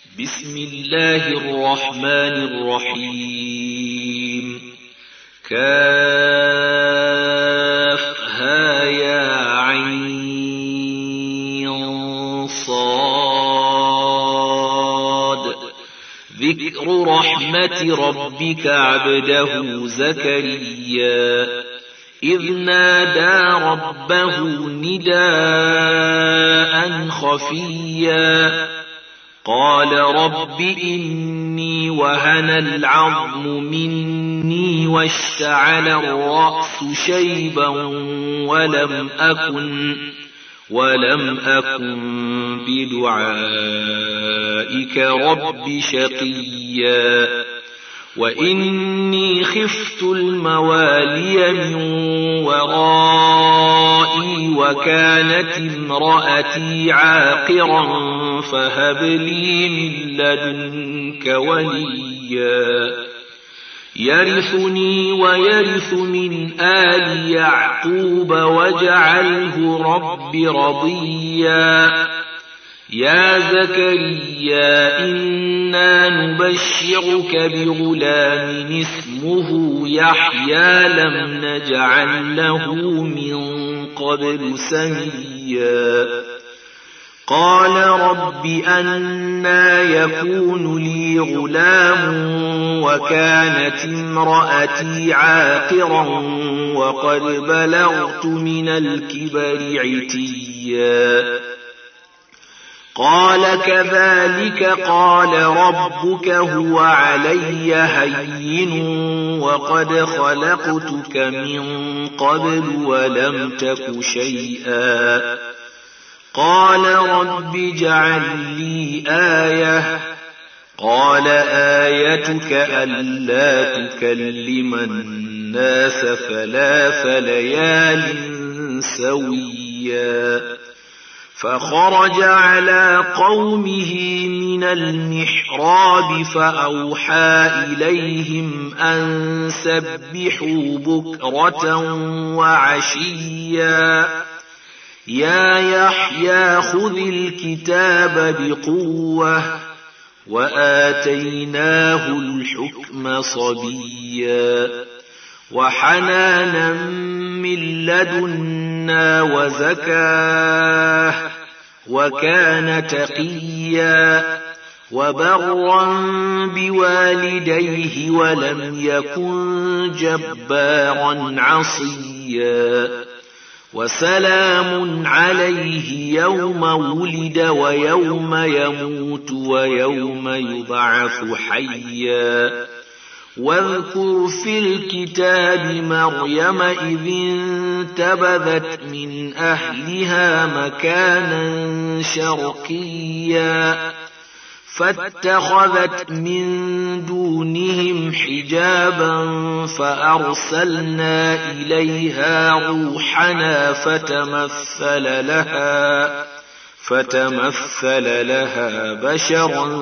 بسم الله الرحمن الرحيم كافها يا عين صاد ذكر رحمة ربك عبده زكريا إذ نادى ربه نداء خفيا قال رب إني وهن العظم مني واشتعل الرأس شيبا ولم أكن بدعائك رب شقيا وإني خفت الموالي من ورائي وكانت امرأتي عاقرا فهب لي من لدنك وليا يرثني ويرث من آل يعقوب واجعله رب رضيا يا زكريا إنا نبشرك بغلام اسمه يحيى لم نجعل له من قبل سميا قال رب أنى يكون لي غلام وكانت امرأتي عاقرا وقد بلغت من الكبر عتيا قال كذلك قال ربك هو علي هين وقد خلقتك من قبل ولم تك شيئا قال رب اجعل لي آية قال آيتك ألا تكلم الناس 3 ليال سويا فخرج على قومه من المحراب فأوحى إليهم أن سبحوا بكرة وعشيا يا يحيى خذ الكتاب بقوة وآتيناه الحكم صبيا وحنانا من لدنا وزكاه وكان تقيا وبرا بوالديه ولم يكن جبارا عصيا وسلام عليه يوم ولد ويوم يموت ويوم يبعث حيا واذكر في الكتاب مريم إذ انتبذت من أهلها مكانا شرقيا فاتخذت من دونهم حجابا فأرسلنا إليها روحنا فتمثل لها بشرا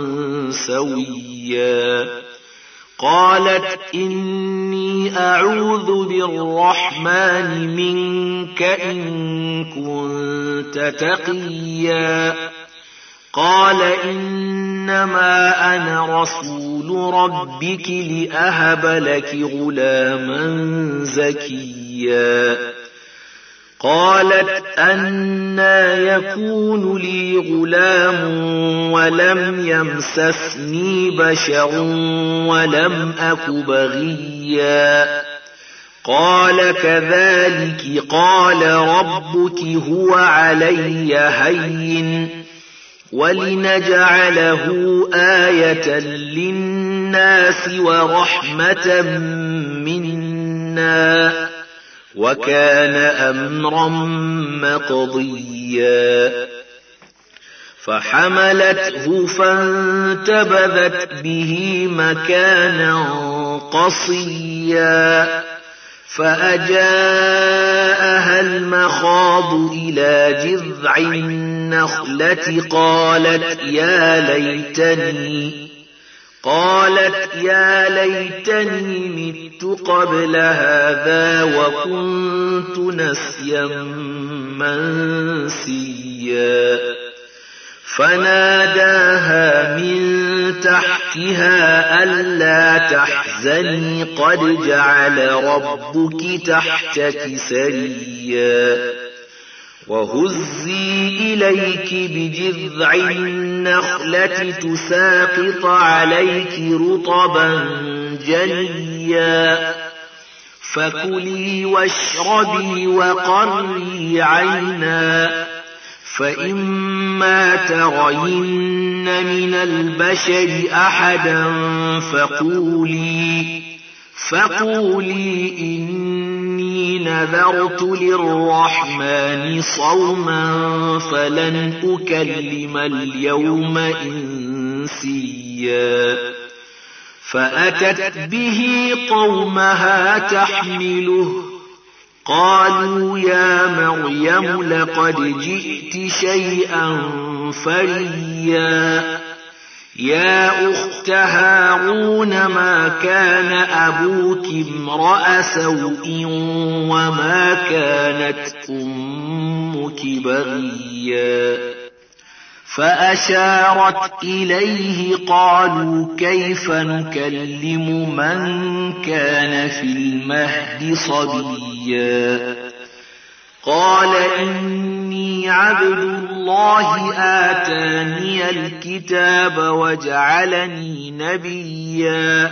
سويا قالت إني أعوذ بالرحمن منك إن كنت تقيا قال إنما أنا رسول ربك لأهب لك غلاما زكيا قالت أنى يكون لي غلام ولم يمسسني بشر ولم أك بغيا قال كذلك قال ربك هو علي هين ولنجعله آية للناس ورحمة منا وكان أمرا مقضيا فحملته فانتبذت به مكانا قصيا فأجاءها المخاض إلى جذع النخلة قالت يا ليتني مت قبل هذا وكنت نسيا منسيا فناداها من تحتها ألا تحزني قد جعل ربك تحتك سريا وهزي إليك بجذع النخلة تساقط عليك رطبا جنيا فكلي واشربي وقري عينا فإما ترين من البشر أحدا فقولي إني نذرت للرحمن صوما فلن أكلم اليوم إنسيا فأتت به قومها تحمله قالوا يا مريم لقد جئت شيئا فريا يا أخت هارون ما كان أبوك امرأ سوء وما كانت أمك بغيا فأشارت إليه قالوا كيف نكلم من كان في المهد صبيا قال إني عبد الله آتاني الكتاب وجعلني نبيا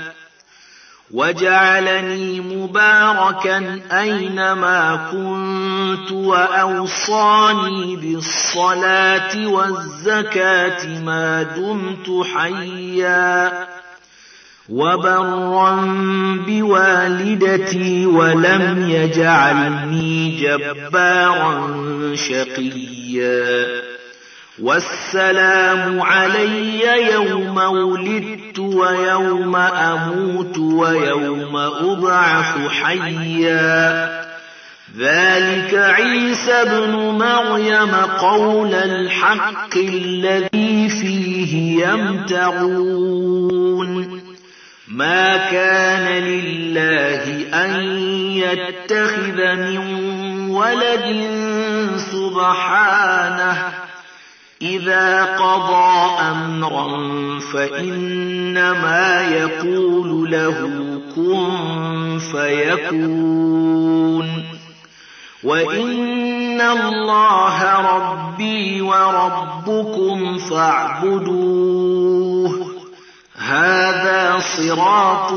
وجعلني مباركا أينما كنت وأوصاني بالصلاة والزكاة ما دمت حيا وبرا بوالدتي ولم يجعلني جبارا شقيا والسلام علي يوم ولدت ويوم أموت ويوم أبعث حيا ذلك عيسى ابن مريم قول الحق الذي فيه يمترون ما كان لله أن يتخذ من ولد سبحانه إذا قضى أمرا فإنما يقول له كن فيكون وإن الله ربي وربكم فاعبدوه هذا صراط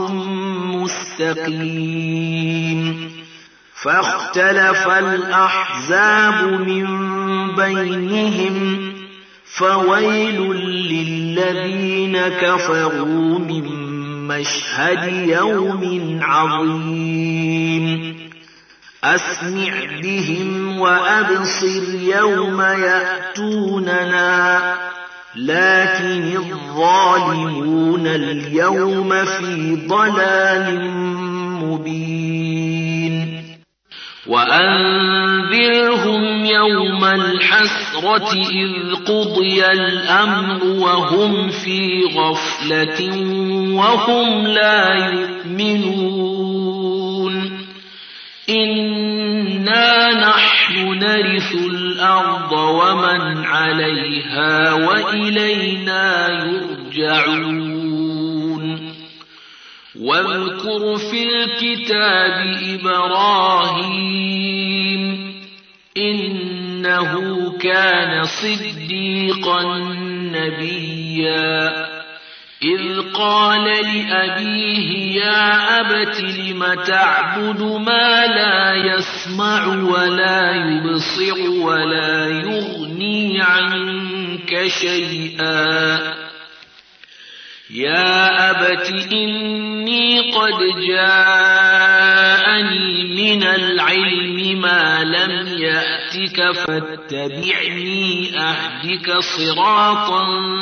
مستقيم فاختلف الأحزاب من بينهم فويل للذين كفروا من مشهد يوم عظيم أسمع بهم وأبصر يوم يأتوننا لكن الظالمون اليوم في ضلال مبين وأنذرهم يوم الحسرة إذ قضي الأمر وهم في غفلة وهم لا يؤمنون إنا نحن نرث الأرض ومن عليها وإلينا يرجعون واذكر في الكتاب إبراهيم إنه كان صديقا نبيا إذ قال لأبيه يا أبت لم تعبد ما لا يسمع ولا يبصر ولا يغني عنك شيئا يا أبت إني قد جاءني من العلم ما لم يأتك فاتبعني أهدك صراطا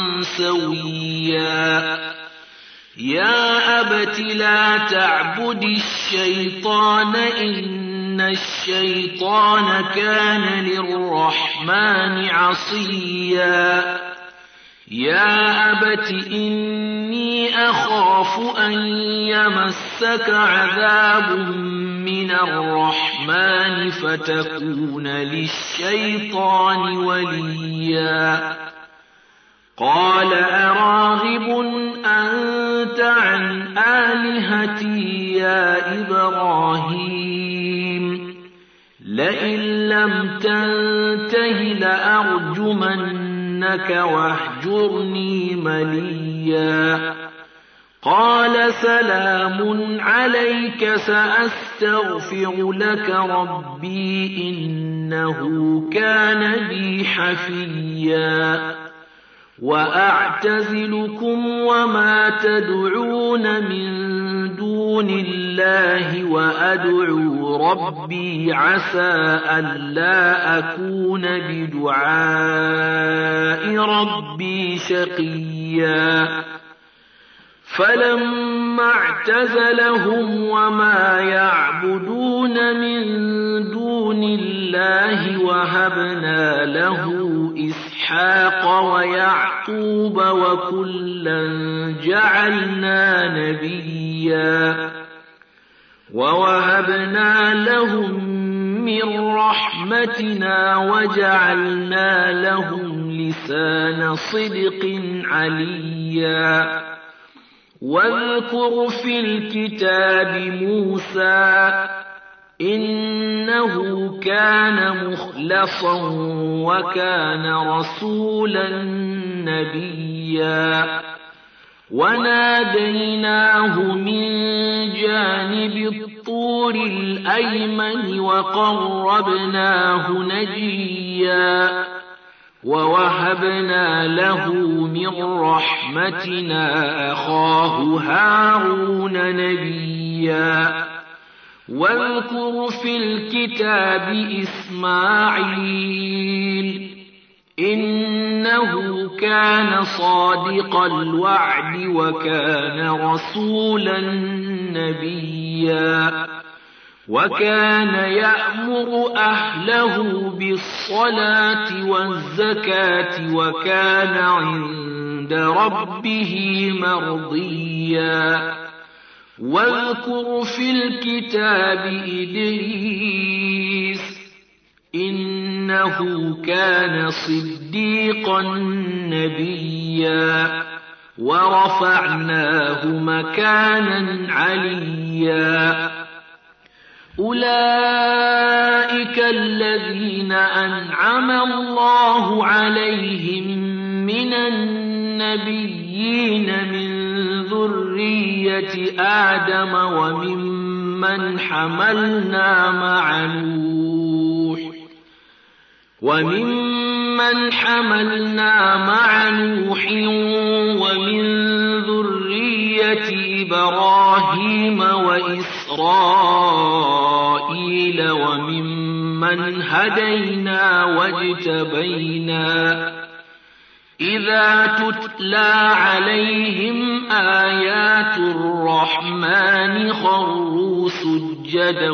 سويا يا أبت لا تعبد الشيطان إن الشيطان كان للرحمن عصيا يا أبت إني أخاف أن يمسك عذاب من الرحمن فتكون للشيطان وليا قال أراغب كلماتي يا إبراهيم لئن لم تنته لأرجمنك واهجرني مليا قال سلام عليك سأستغفر لك ربي إنه كان بي حفيا وأعتزلكم وما تدعون من دون الله وأدعو ربي عسى ألا أكون بدعاء ربي شقيا فلما اعتزلهم وما يعبدون من دون الله وهبنا له إسحاق ويعقوب وكلا جعلنا نبيا ووهبنا لهم من رحمتنا وجعلنا لهم لسان صدق عليا واذكر في الكتاب موسى إنه كان مخلصا وكان رسولا نبيا وناديناه من جانب الطور الأيمن وقربناه نجيا ووهبنا له من رحمتنا أخاه هارون نبيا واذكر في الكتاب إسماعيل إنه كان صادق الوعد وكان رسولا نبيا وكان يأمر أهله بالصلاة والزكاة وكان عند ربه مرضيا واذكر في الكتاب إدريس إنه كان صديقا نبيا ورفعناه مكانا عليا أولئك الذين أنعم الله عليهم من النبيين من ذرية آدم وممن حملنا مع نوح ومن ذرية إبراهيم وإسرائيل وممن هدينا واجتبينا إذا تتلى عليهم آيات الرحمن خروا سجدا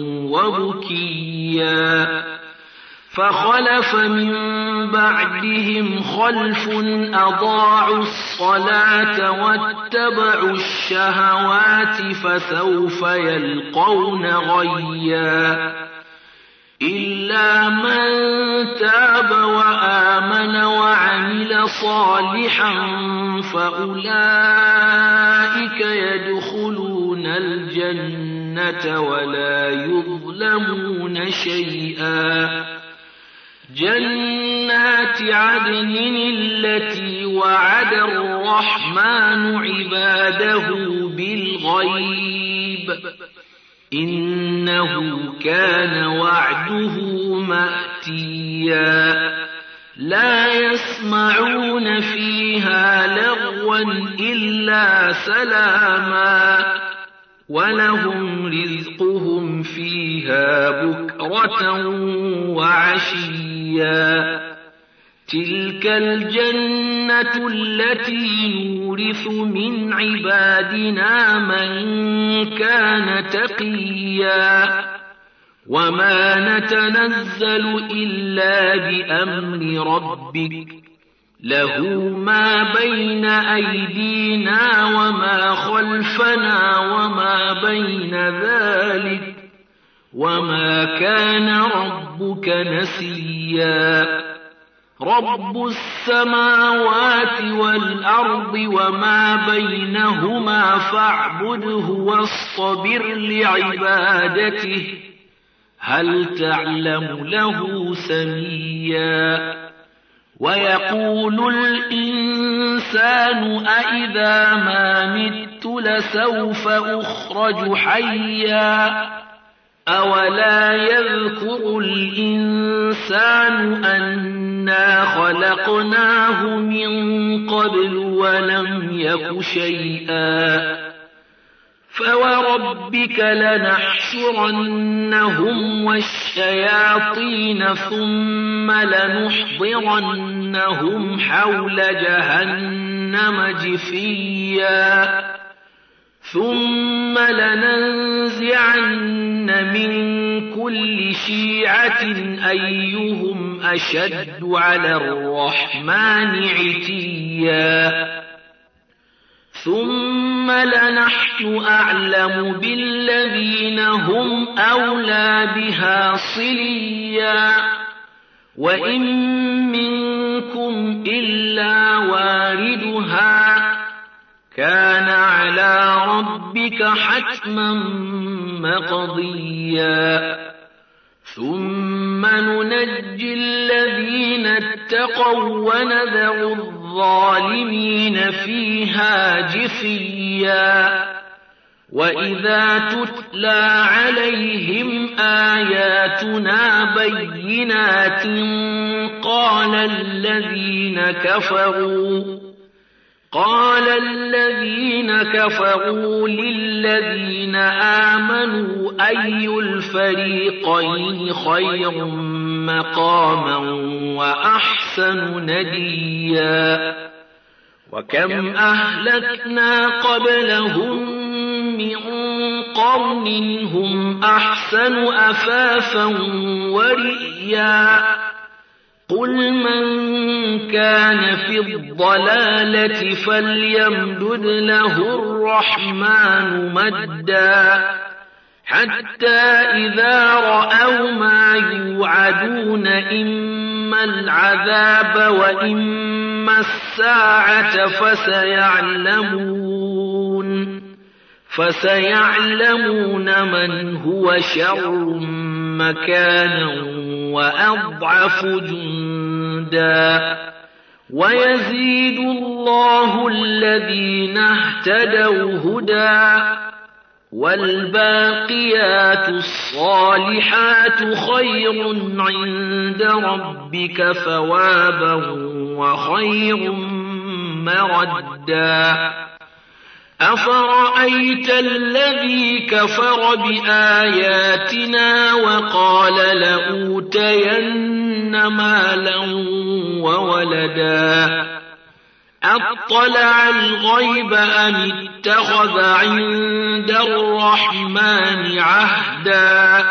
وبكيا فخلف من بعدهم خلف أضاعوا الصلاة واتبعوا الشهوات فسوف يلقون غيا إلا من تاب وآمن وعمل صالحا فأولئك يدخلون الجنة ولا يظلمون شيئا جنات عدن التي وعد الرحمن عباده بالغيب إنه كان وعده مأتيا لا يسمعون فيها لغوا إلا سلاما ولهم رزقهم فيها بكرة وعشيا تلك الجنة التي نورث من عبادنا من كان تقيا وما نتنزل إلا بأمر ربك له ما بين أيدينا وما خلفنا وما بين ذلك وما كان ربك نسيا رب السماوات والأرض وما بينهما فاعبده واصطبر لعبادته هل تعلم له سميا ويقول الإنسان أإذا ما مت لسوف أخرج حيا أولا يذكر الإنسان أنا خلقناه من قبل ولم يك شيئا فوربك لنحشرنهم والشياطين ثم لنحضرنهم حول جهنم جثيا ثم لننزعن من كل شيعة أيهم أشد على الرحمن عتيا ثم لنحن أعلم بالذين هم أولى بها صليا وإن منكم إلا واردها كان على ربك حتما مقضيا ثم ننجي الذين اتقوا ونذر الظالمين فيها جثيا وإذا تتلى عليهم آياتنا بينات قال الذين كفروا للذين آمنوا أي الفريقين خير مقاما وأحسن نديا وكم أهلكنا قبلهم من قرن هم أحسن أثاثا ورئيا قل من كان في الضلالة فليمدد له الرحمن مدا حتى إذا رأوا ما يوعدون إما العذاب وإما الساعة فسيعلمون من هو شر مكانا وأضعف جندا ويزيد الله الذين اهتدوا هدى والباقيات الصالحات خير عند ربك ثوابا وخير مردا أفرأيت الذي كفر بآياتنا وقال لأوتين مالا وولدا أطلع الغيب أم اتخذ عند الرحمن عهدا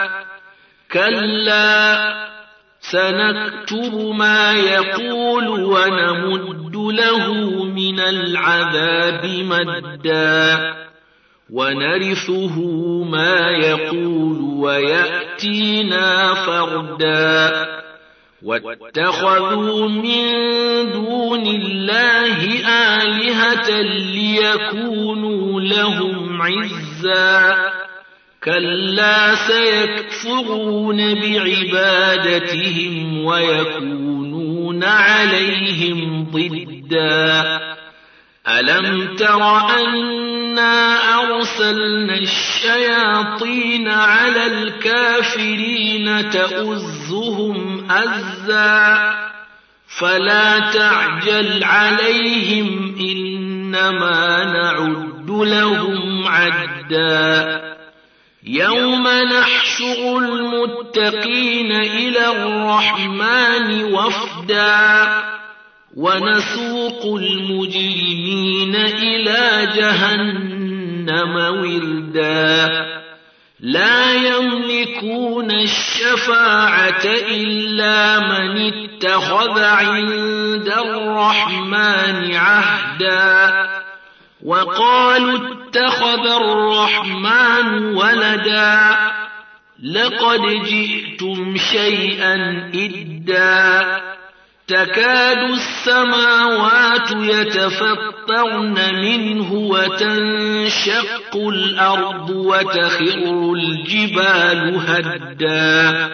كلا سنكتب ما يقول ونمد له من العذاب مدا ونرثه ما يقول ويأتينا فردا واتخذوا من دون الله آلهة ليكونوا لهم عزا كلا سيكفرون بعبادتهم ويكونون عليهم ضدا ألم تر أنا أرسلنا الشياطين على الكافرين تؤزهم أزا فلا تعجل عليهم إنما نعد لهم عدا يوم نحشر المتقين إلى الرحمن وفدا ونسوق المجرمين إلى جهنم وردا لا يملكون الشفاعة إلا من اتخذ عند الرحمن عهدا وقالوا اتخذ الرحمن ولدا لقد جئتم شيئا إدا تكاد السماوات يتفطرن منه وتنشق الأرض وتخر الجبال هدا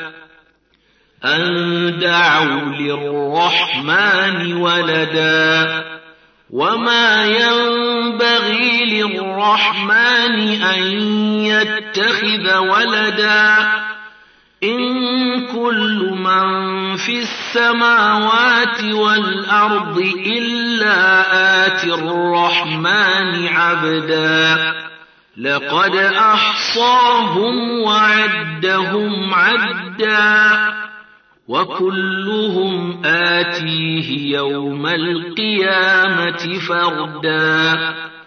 أن دعوا للرحمن ولدا وما ينبغي للرحمن أن يتخذ ولدا إن كل من في السماوات والأرض إلا آتي الرحمن عبدا لقد أحصاهم وعدهم عدا وكلهم آتيه يوم القيامة فردا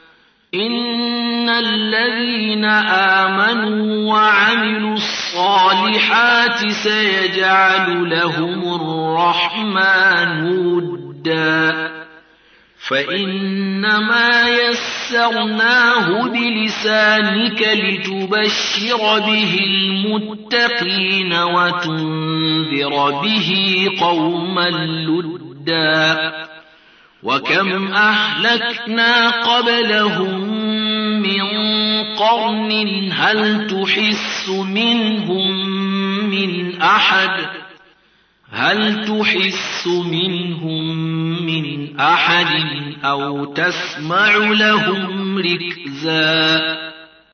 إن الذين آمنوا وعملوا الصالحات سيجعل لهم الرحمن ودا فإنما يسرناه بلسانك لتبشر به المتقين وتنذر به قوما لدا وكم أهلكنا قبلهم من قرن هل تحس منهم من أحد أو تسمع لهم ركزا